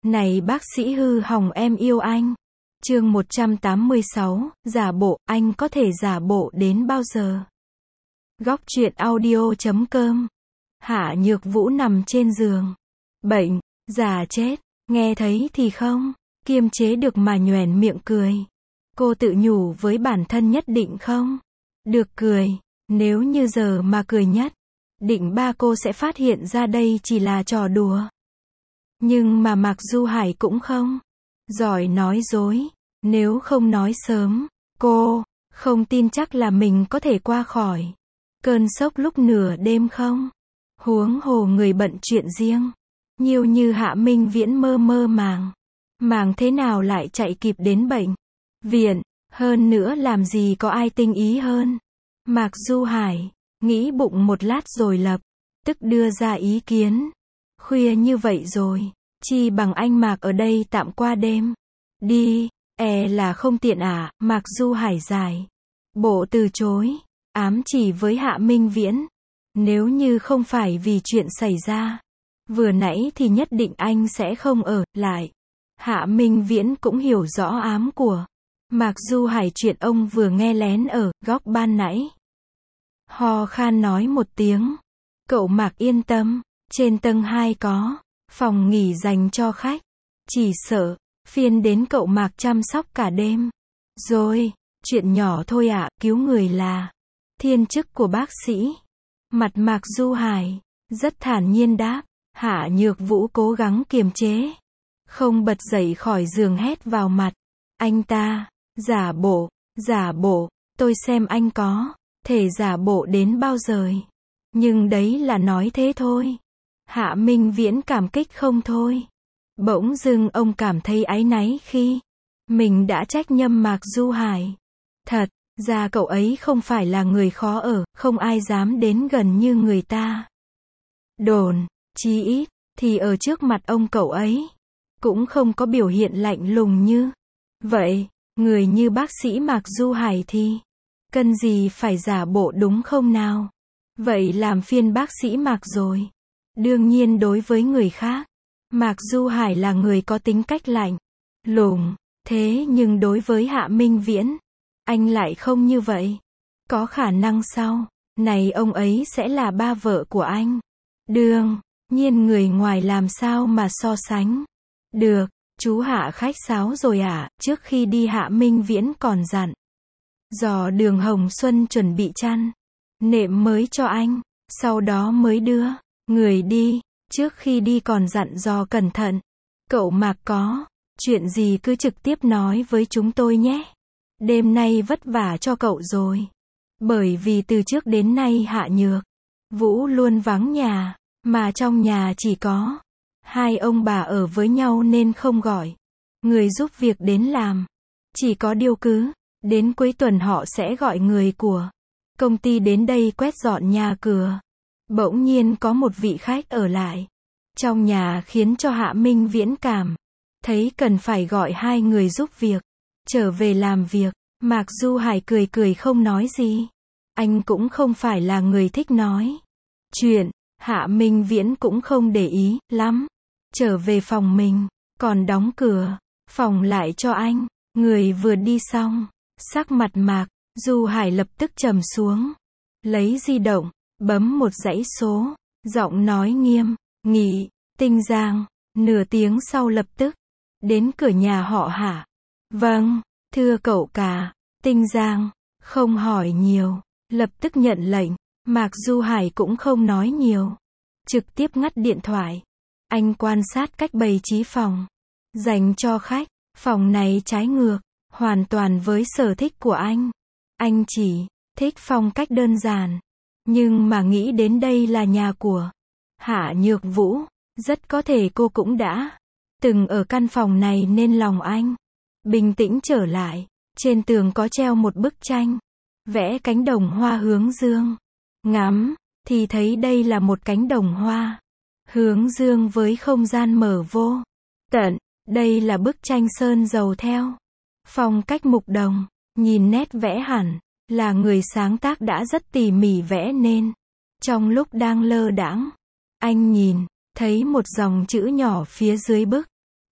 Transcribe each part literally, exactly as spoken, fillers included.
Này bác sĩ hư hỏng em yêu anh. Chương một trăm tám mươi sáu, giả bộ, anh có thể giả bộ đến bao giờ? Góc truyện audio chấm com. Hạ Nhược Vũ nằm trên giường. Bệnh, già chết, nghe thấy thì không, kiềm chế được mà nhoẻn miệng cười. Cô tự nhủ với bản thân nhất định không được cười, nếu như giờ mà cười nhất, định ba cô sẽ phát hiện ra đây chỉ là trò đùa. Nhưng mà Mạc Du Hải cũng không giỏi nói dối, nếu không nói sớm, cô không tin chắc là mình có thể qua khỏi cơn sốc lúc nửa đêm không. Huống hồ người bận chuyện riêng, nhiều như Hạ Minh Viễn mơ mơ màng, màng thế nào lại chạy kịp đến bệnh viện, hơn nữa làm gì có ai tinh ý hơn. Mạc Du Hải nghĩ bụng một lát rồi lập tức đưa ra ý kiến. Khuya như vậy rồi, chi bằng anh Mạc ở đây tạm qua đêm đi, e là không tiện à. Mạc Du Hải dài bộ từ chối, ám chỉ với Hạ Minh Viễn, nếu như không phải vì chuyện xảy ra vừa nãy thì nhất định anh sẽ không ở lại. Hạ Minh Viễn cũng hiểu rõ ám của Mạc Du Hải chuyện ông vừa nghe lén ở góc ban nãy. Ho khan nói một tiếng, cậu Mạc yên tâm, trên tầng hai có phòng nghỉ dành cho khách, chỉ sợ phiền đến cậu Mạc chăm sóc cả đêm. Rồi, chuyện nhỏ thôi ạ, cứu người là thiên chức của bác sĩ. Mặt Mạc Du Hải rất thản nhiên đáp. Hạ Nhược Vũ cố gắng kiềm chế, không bật dậy khỏi giường hét vào mặt anh ta. Giả bộ, giả bộ, tôi xem anh có thể giả bộ đến bao giờ. Nhưng đấy là nói thế thôi. Hạ Minh Viễn cảm kích không thôi. Bỗng dưng ông cảm thấy áy náy khi mình đã trách nhầm Mạc Du Hải. Thật ra cậu ấy không phải là người khó ở, không ai dám đến gần như người ta đồn, chí ít thì ở trước mặt ông cậu ấy cũng không có biểu hiện lạnh lùng như vậy. Người như bác sĩ Mạc Du Hải thì cần gì phải giả bộ đúng không nào? Vậy làm phiền bác sĩ Mạc rồi. Đương nhiên đối với người khác, Mạc Du Hải là người có tính cách lạnh lùng, thế nhưng đối với Hạ Minh Viễn, anh lại không như vậy. Có khả năng sau này ông ấy sẽ là ba vợ của anh. Đương nhiên người ngoài làm sao mà so sánh được. Chú Hạ khách sáo rồi ạ. À? Trước khi đi Hạ Minh Viễn còn dặn dò Đường Hồng Xuân chuẩn bị chăn nệm mới cho anh, sau đó mới đưa người đi. Trước khi đi còn dặn dò cẩn thận, cậu Mạc có chuyện gì cứ trực tiếp nói với chúng tôi nhé. Đêm nay vất vả cho cậu rồi. Bởi vì từ trước đến nay Hạ Nhược Vũ luôn vắng nhà, mà trong nhà chỉ có hai ông bà ở với nhau nên không gọi người giúp việc đến làm. Chỉ có điều cứ đến cuối tuần họ sẽ gọi người của công ty đến đây quét dọn nhà cửa. Bỗng nhiên có một vị khách ở lại trong nhà khiến cho Hạ Minh Viễn cảm thấy cần phải gọi hai người giúp việc trở về làm việc. Mạc Du Hải cười cười không nói gì. Anh cũng không phải là người thích nói chuyện. Hạ Minh Viễn cũng không để ý lắm. Trở về phòng mình, còn đóng cửa phòng lại cho anh. Người vừa đi xong, sắc mặt Mạc Du Hải lập tức trầm xuống, lấy di động bấm một dãy số, giọng nói nghiêm nghị. Tinh Giang. Nửa tiếng sau lập tức đến cửa nhà họ Hạ. Vâng, thưa cậu cả. Tinh Giang không hỏi nhiều, lập tức nhận lệnh. Mạc Du Hải cũng không nói nhiều, trực tiếp ngắt điện thoại. Anh quan sát cách bày trí phòng dành cho khách. Phòng này trái ngược hoàn toàn với sở thích của anh. Anh chỉ thích phong cách đơn giản, nhưng mà nghĩ đến đây là nhà của Hạ Nhược Vũ, rất có thể cô cũng đã từng ở căn phòng này nên lòng anh bình tĩnh trở lại. Trên tường có treo một bức tranh vẽ cánh đồng hoa hướng dương. Ngắm thì thấy đây là một cánh đồng hoa hướng dương với không gian mở vô tận. Đây là bức tranh sơn dầu theo phong cách mục đồng. Nhìn nét vẽ hẳn là người sáng tác đã rất tỉ mỉ vẽ nên trong lúc đang lơ đãng, anh nhìn thấy một dòng chữ nhỏ phía dưới bức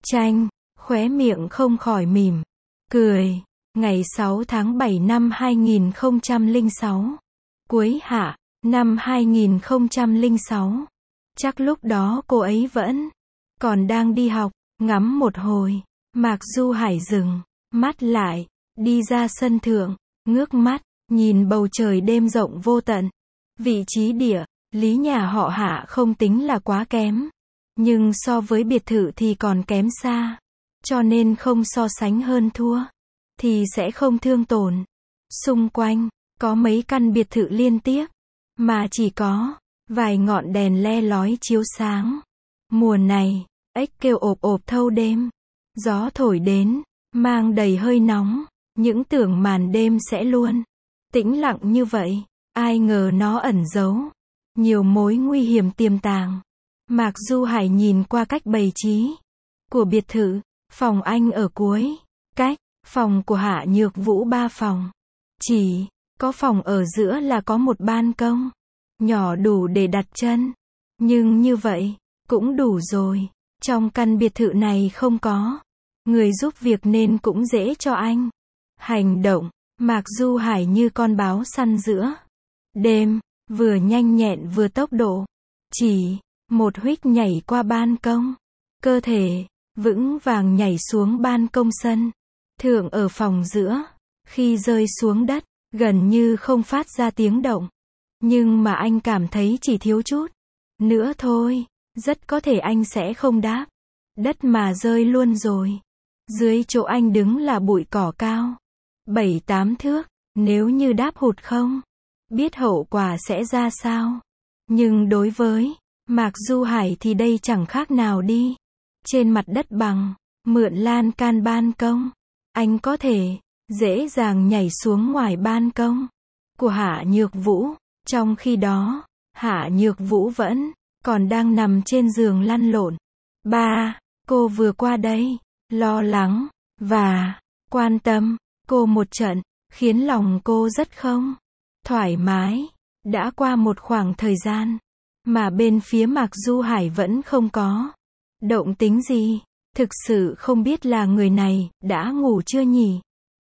Tranh, khóe miệng không khỏi mỉm, cười. Ngày sáu tháng bảy năm hai nghìn không trăm lẻ sáu. Cuối hạ, năm hai nghìn không trăm lẻ sáu. Chắc lúc đó cô ấy vẫn còn đang đi học, ngắm một hồi. Mạc Du Hải dừng mắt lại, đi ra sân thượng, ngước mắt, nhìn bầu trời đêm rộng vô tận. Vị trí địa lý nhà họ Hạ không tính là quá kém, nhưng so với biệt thự thì còn kém xa. Cho nên không so sánh hơn thua, thì sẽ không thương tổn. Xung quanh, có mấy căn biệt thự liên tiếp, mà chỉ có vài ngọn đèn le lói chiếu sáng. Mùa này, ếch kêu ộp ộp thâu đêm. Gió thổi đến, mang đầy hơi nóng. Những tưởng màn đêm sẽ luôn tĩnh lặng như vậy, ai ngờ nó ẩn giấu nhiều mối nguy hiểm tiềm tàng. Mạc Du Hải nhìn qua cách bày trí của biệt thự. Phòng anh ở cuối, cách phòng của Hạ Nhược Vũ ba phòng. Chỉ có phòng ở giữa là có một ban công nhỏ đủ để đặt chân. Nhưng như vậy cũng đủ rồi. Trong căn biệt thự này không có người giúp việc nên cũng dễ cho anh hành động. Mạc Du Hải như con báo săn giữa đêm, vừa nhanh nhẹn vừa tốc độ. Chỉ một huých nhảy qua ban công, cơ thể vững vàng nhảy xuống ban công sân thượng ở phòng giữa. Khi rơi xuống đất, gần như không phát ra tiếng động. Nhưng mà anh cảm thấy chỉ thiếu chút nữa thôi, rất có thể anh sẽ không đáp đất mà rơi luôn rồi. Dưới chỗ anh đứng là bụi cỏ cao bảy tám thước, nếu như đáp hụt không biết hậu quả sẽ ra sao. Nhưng đối với Mạc Du Hải thì đây chẳng khác nào đi trên mặt đất bằng. Mượn lan can ban công, anh có thể dễ dàng nhảy xuống ngoài ban công của Hạ Nhược Vũ. Trong khi đó, Hạ Nhược Vũ vẫn còn đang nằm trên giường lăn lộn. Ba, cô vừa qua đây, lo lắng và quan tâm cô một trận, khiến lòng cô rất không thoải mái. Đã qua một khoảng thời gian mà bên phía Mạc Du Hải vẫn không có động tính gì. Thực sự không biết là người này đã ngủ chưa nhỉ?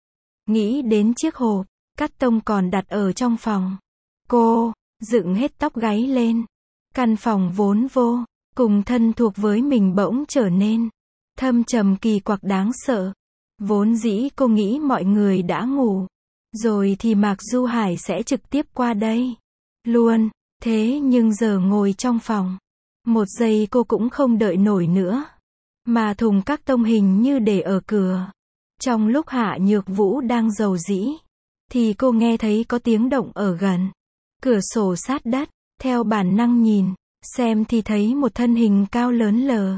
Nghĩ đến chiếc hộp cắt tông còn đặt ở trong phòng, cô dựng hết tóc gáy lên. Căn phòng vốn vô cùng thân thuộc với mình bỗng trở nên thâm trầm kỳ quặc đáng sợ. Vốn dĩ cô nghĩ mọi người đã ngủ rồi thì Mạc Du Hải sẽ trực tiếp qua đây luôn. Thế nhưng giờ ngồi trong phòng, một giây cô cũng không đợi nổi nữa. Mà thùng các tông hình như để ở cửa. Trong lúc Hạ Nhược Vũ đang rầu rĩ, thì cô nghe thấy có tiếng động ở gần cửa sổ sát đất. Theo bản năng nhìn xem thì thấy một thân hình cao lớn lờ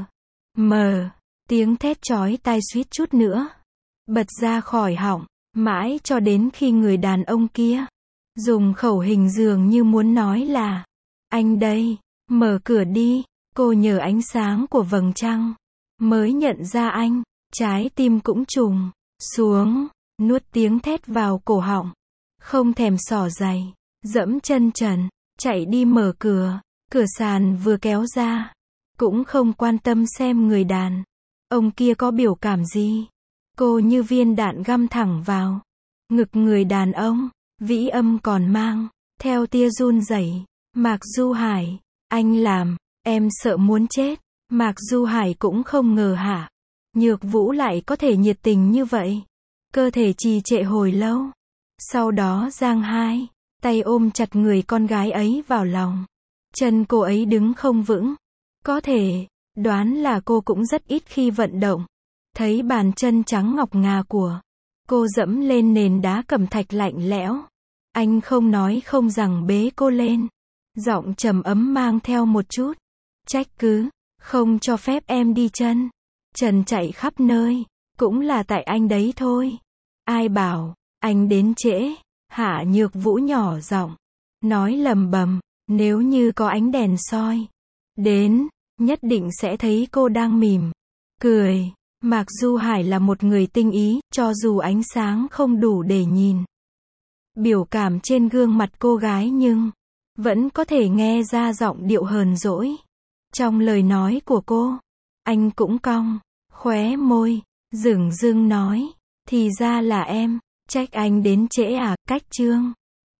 mờ. Tiếng thét chói tai suýt chút nữa bật ra khỏi họng, mãi cho đến khi người đàn ông kia dùng khẩu hình dường như muốn nói là anh đây, mở cửa đi. Cô nhờ ánh sáng của vầng trăng mới nhận ra anh. Trái tim cũng trùng xuống, nuốt tiếng thét vào cổ họng, không thèm xỏ giày, dẫm chân trần chạy đi mở cửa. Cửa sàn vừa kéo ra, cũng không quan tâm xem người đàn ông kia có biểu cảm gì. Cô như viên đạn găm thẳng vào ngực người đàn ông. Vĩ âm còn mang theo tia run rẩy. Mạc Du Hải, anh làm em sợ muốn chết. Mạc Du Hải cũng không ngờ Hạ Nhược Vũ lại có thể nhiệt tình như vậy. Cơ thể trì trệ hồi lâu, sau đó giang hai tay ôm chặt người con gái ấy vào lòng. Chân cô ấy đứng không vững, có thể đoán là cô cũng rất ít khi vận động. Thấy bàn chân trắng ngọc ngà của cô dẫm lên nền đá cẩm thạch lạnh lẽo, anh không nói không rằng bế cô lên, giọng trầm ấm mang theo một chút trách cứ. Không cho phép em đi chân trần chạy khắp nơi, cũng là tại anh đấy thôi. Ai bảo anh đến trễ? Hạ Nhược Vũ nhỏ giọng nói lầm bầm. Nếu như có ánh đèn soi đến, nhất định sẽ thấy cô đang mỉm cười. Mạc Du Hải là một người tinh ý, cho dù ánh sáng không đủ để nhìn biểu cảm trên gương mặt cô gái nhưng vẫn có thể nghe ra giọng điệu hờn dỗi trong lời nói của cô. Anh cũng cong Khóe môi, dửng dưng nói. Thì ra là em, trách anh đến trễ à, cách chương.